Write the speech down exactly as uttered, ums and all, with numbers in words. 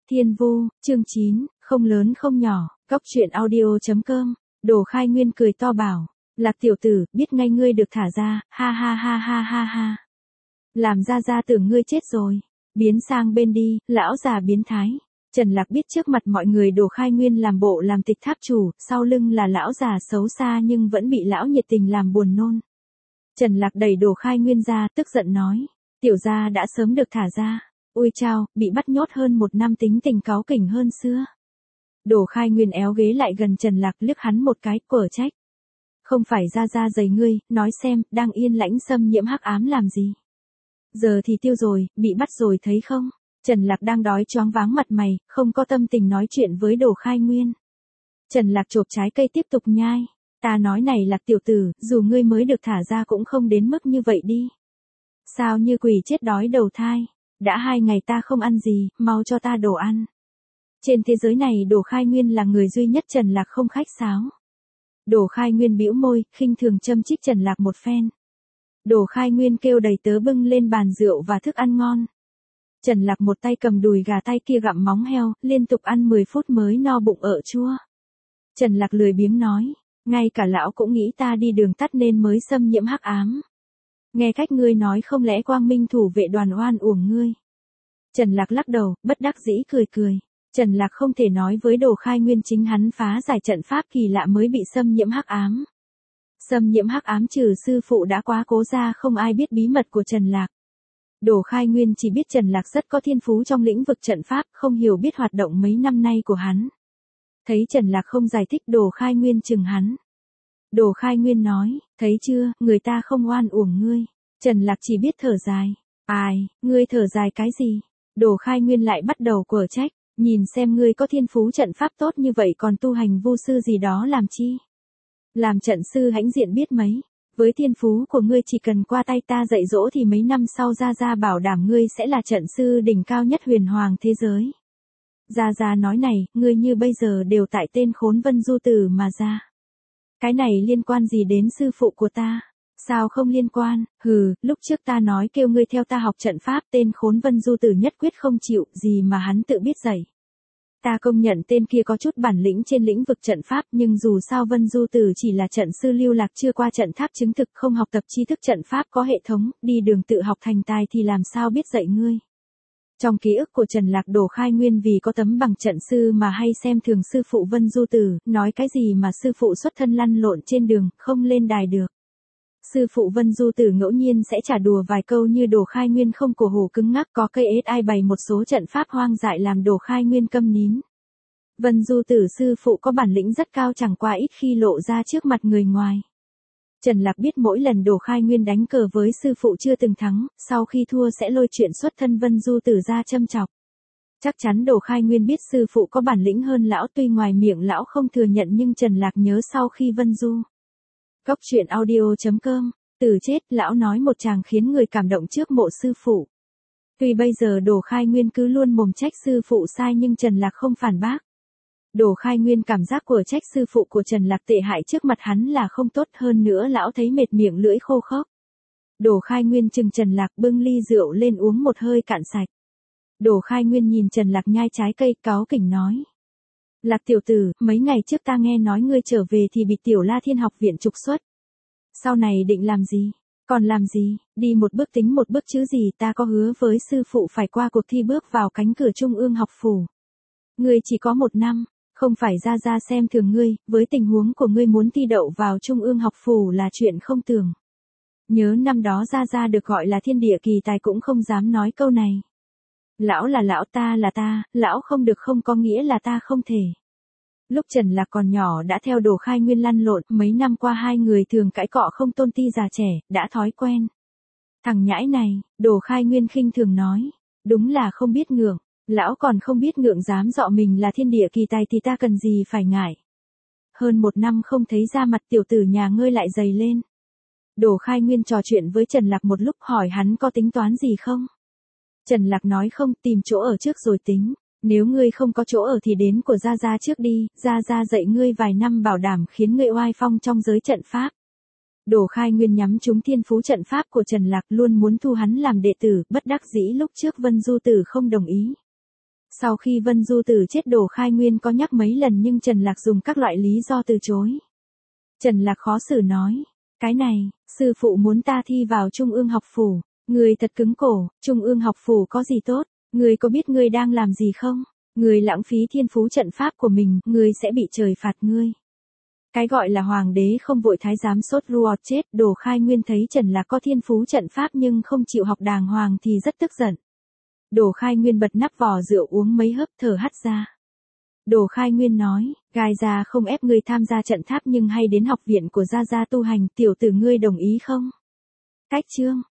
Thiên Vu, chương chín, không lớn không nhỏ, góc truyện audio chấm com. Đồ Khai Nguyên cười to bảo, Lạc tiểu tử, biết ngay ngươi được thả ra, ha ha ha ha ha ha. Làm ra ra tưởng ngươi chết rồi, biến sang bên đi, lão già biến thái. Trần Lạc biết trước mặt mọi người Đồ Khai Nguyên làm bộ làm tịch tháp chủ, sau lưng là lão già xấu xa nhưng vẫn bị lão nhiệt tình làm buồn nôn. Trần Lạc đẩy Đồ Khai Nguyên ra, tức giận nói, tiểu gia đã sớm được thả ra. Ôi chao, bị bắt nhốt hơn một năm tính tình cáu kỉnh hơn xưa. Đồ Khai Nguyên éo ghế lại gần Trần Lạc liếc hắn một cái, quở trách. Không phải ra ra giày ngươi, nói xem, đang yên lãnh xâm nhiễm hắc ám làm gì. Giờ thì tiêu rồi, bị bắt rồi thấy không? Trần Lạc đang đói choáng váng mặt mày, không có tâm tình nói chuyện với Đồ Khai Nguyên. Trần Lạc chộp trái cây tiếp tục nhai. Ta nói này Lạc tiểu tử, dù ngươi mới được thả ra cũng không đến mức như vậy đi. Sao như quỷ chết đói đầu thai? Đã hai ngày ta không ăn gì, mau cho ta đồ ăn. Trên thế giới này Đồ Khai Nguyên là người duy nhất Trần Lạc không khách sáo. Đồ Khai Nguyên bĩu môi, khinh thường châm chích Trần Lạc một phen. Đồ Khai Nguyên kêu đầy tớ bưng lên bàn rượu và thức ăn ngon. Trần Lạc một tay cầm đùi gà tay kia gặm móng heo, liên tục ăn mười phút mới no bụng ợ chua. Trần Lạc lười biếng nói, ngay cả lão cũng nghĩ ta đi đường tắt nên mới xâm nhiễm hắc ám. Nghe cách ngươi nói không lẽ Quang Minh thủ vệ đoàn oan uổng ngươi. Trần Lạc lắc đầu, bất đắc dĩ cười cười. Trần Lạc không thể nói với Đồ Khai Nguyên chính hắn phá giải trận pháp kỳ lạ mới bị xâm nhiễm hắc ám. Xâm nhiễm hắc ám trừ sư phụ đã quá cố ra không ai biết bí mật của Trần Lạc. Đồ Khai Nguyên chỉ biết Trần Lạc rất có thiên phú trong lĩnh vực trận pháp, không hiểu biết hoạt động mấy năm nay của hắn. Thấy Trần Lạc không giải thích Đồ Khai Nguyên chừng hắn. Đồ Khai Nguyên nói, thấy chưa, người ta không oan uổng ngươi. Trần Lạc chỉ biết thở dài. Ai, ngươi thở dài cái gì? Đồ Khai Nguyên lại bắt đầu quở trách, nhìn xem ngươi có thiên phú trận pháp tốt như vậy còn tu hành vu sư gì đó làm chi? Làm trận sư hãnh diện biết mấy, với thiên phú của ngươi chỉ cần qua tay ta dạy dỗ thì mấy năm sau Gia Gia bảo đảm ngươi sẽ là trận sư đỉnh cao nhất huyền hoàng thế giới. Gia Gia nói này, ngươi như bây giờ đều tại tên khốn Vân Du Tử mà ra. Cái này liên quan gì đến sư phụ của ta? Sao không liên quan? Hừ, lúc trước ta nói kêu ngươi theo ta học trận pháp, tên khốn Vân Du Tử nhất quyết không chịu, gì mà hắn tự biết dạy. Ta công nhận tên kia có chút bản lĩnh trên lĩnh vực trận pháp, nhưng dù sao Vân Du Tử chỉ là trận sư lưu lạc chưa qua trận tháp chứng thực, không học tập tri thức trận pháp có hệ thống, đi đường tự học thành tài thì làm sao biết dạy ngươi. Trong ký ức của Trần Lạc, Đồ Khai Nguyên vì có tấm bằng trận sư mà hay xem thường sư phụ Vân Du Tử, nói cái gì mà sư phụ xuất thân lăn lộn trên đường, không lên đài được. Sư phụ Vân Du Tử ngẫu nhiên sẽ trả đùa vài câu như Đồ Khai Nguyên không cổ hủ cứng ngắc, có cây ết ai bày một số trận pháp hoang dại làm Đồ Khai Nguyên câm nín. Vân Du Tử sư phụ có bản lĩnh rất cao chẳng qua ít khi lộ ra trước mặt người ngoài. Trần Lạc biết mỗi lần Đồ Khai Nguyên đánh cờ với sư phụ chưa từng thắng, sau khi thua sẽ lôi chuyện xuất thân Vân Du Tử ra châm chọc. Chắc chắn Đồ Khai Nguyên biết sư phụ có bản lĩnh hơn lão, tuy ngoài miệng lão không thừa nhận nhưng Trần Lạc nhớ sau khi Vân Du. Góc truyện audio chấm com, từ chết, lão nói một chàng khiến người cảm động trước mộ sư phụ. Tuy bây giờ Đồ Khai Nguyên cứ luôn mồm trách sư phụ sai nhưng Trần Lạc không phản bác. Đồ Khai Nguyên cảm giác của trách sư phụ của Trần Lạc tệ hại trước mặt hắn là không tốt, hơn nữa lão thấy mệt miệng lưỡi khô khốc. Đồ Khai Nguyên chừng Trần Lạc bưng ly rượu lên uống một hơi cạn sạch. Đồ Khai Nguyên nhìn Trần Lạc nhai trái cây cáu kỉnh nói. Lạc tiểu tử, mấy ngày trước ta nghe nói ngươi trở về thì bị Tiểu La Thiên học viện trục xuất. Sau này định làm gì? Còn làm gì? Đi một bước tính một bước chứ gì, ta có hứa với sư phụ phải qua cuộc thi bước vào cánh cửa Trung ương học phủ. Ngươi chỉ có một năm, không phải Gia Gia xem thường ngươi, với tình huống của ngươi muốn thi đậu vào Trung ương học phủ là chuyện không tưởng. Nhớ năm đó Gia Gia được gọi là thiên địa kỳ tài cũng không dám nói câu này. Lão là lão, ta là ta, lão không được không có nghĩa là ta không thể. Lúc Trần Lạc còn nhỏ đã theo Đồ Khai Nguyên lăn lộn, mấy năm qua hai người thường cãi cọ không tôn ti già trẻ, đã thói quen. Thằng nhãi này, Đồ Khai Nguyên khinh thường nói, đúng là không biết ngượng, lão còn không biết ngượng dám dọ mình là thiên địa kỳ tài thì ta cần gì phải ngại. Hơn một năm không thấy ra mặt tiểu tử nhà ngươi lại dày lên. Đồ Khai Nguyên trò chuyện với Trần Lạc một lúc hỏi hắn có tính toán gì không. Trần Lạc nói không, tìm chỗ ở trước rồi tính. Nếu ngươi không có chỗ ở thì đến của Gia Gia trước đi, Gia Gia dạy ngươi vài năm bảo đảm khiến ngươi oai phong trong giới trận pháp. Đồ Khai Nguyên nhắm trúng thiên phú trận pháp của Trần Lạc, luôn muốn thu hắn làm đệ tử, bất đắc dĩ lúc trước Vân Du Tử không đồng ý. Sau khi Vân Du Tử chết Đồ Khai Nguyên có nhắc mấy lần nhưng Trần Lạc dùng các loại lý do từ chối. Trần Lạc khó xử nói, cái này, sư phụ muốn ta thi vào Trung ương học phủ, người thật cứng cổ, Trung ương học phủ có gì tốt, người có biết người đang làm gì không? Người lãng phí thiên phú trận pháp của mình, người sẽ bị trời phạt ngươi. Cái gọi là hoàng đế không vội thái giám sốt ruột chết, Đồ Khai Nguyên thấy Trần Lạc có thiên phú trận pháp nhưng không chịu học đàng hoàng thì rất tức giận. Đồ Khai Nguyên bật nắp vò rượu uống mấy hớp thở hắt ra. Đồ Khai Nguyên nói, Gai Gia không ép ngươi tham gia trận tháp nhưng hay đến học viện của Gia Gia tu hành, tiểu tử ngươi đồng ý không? Cách chương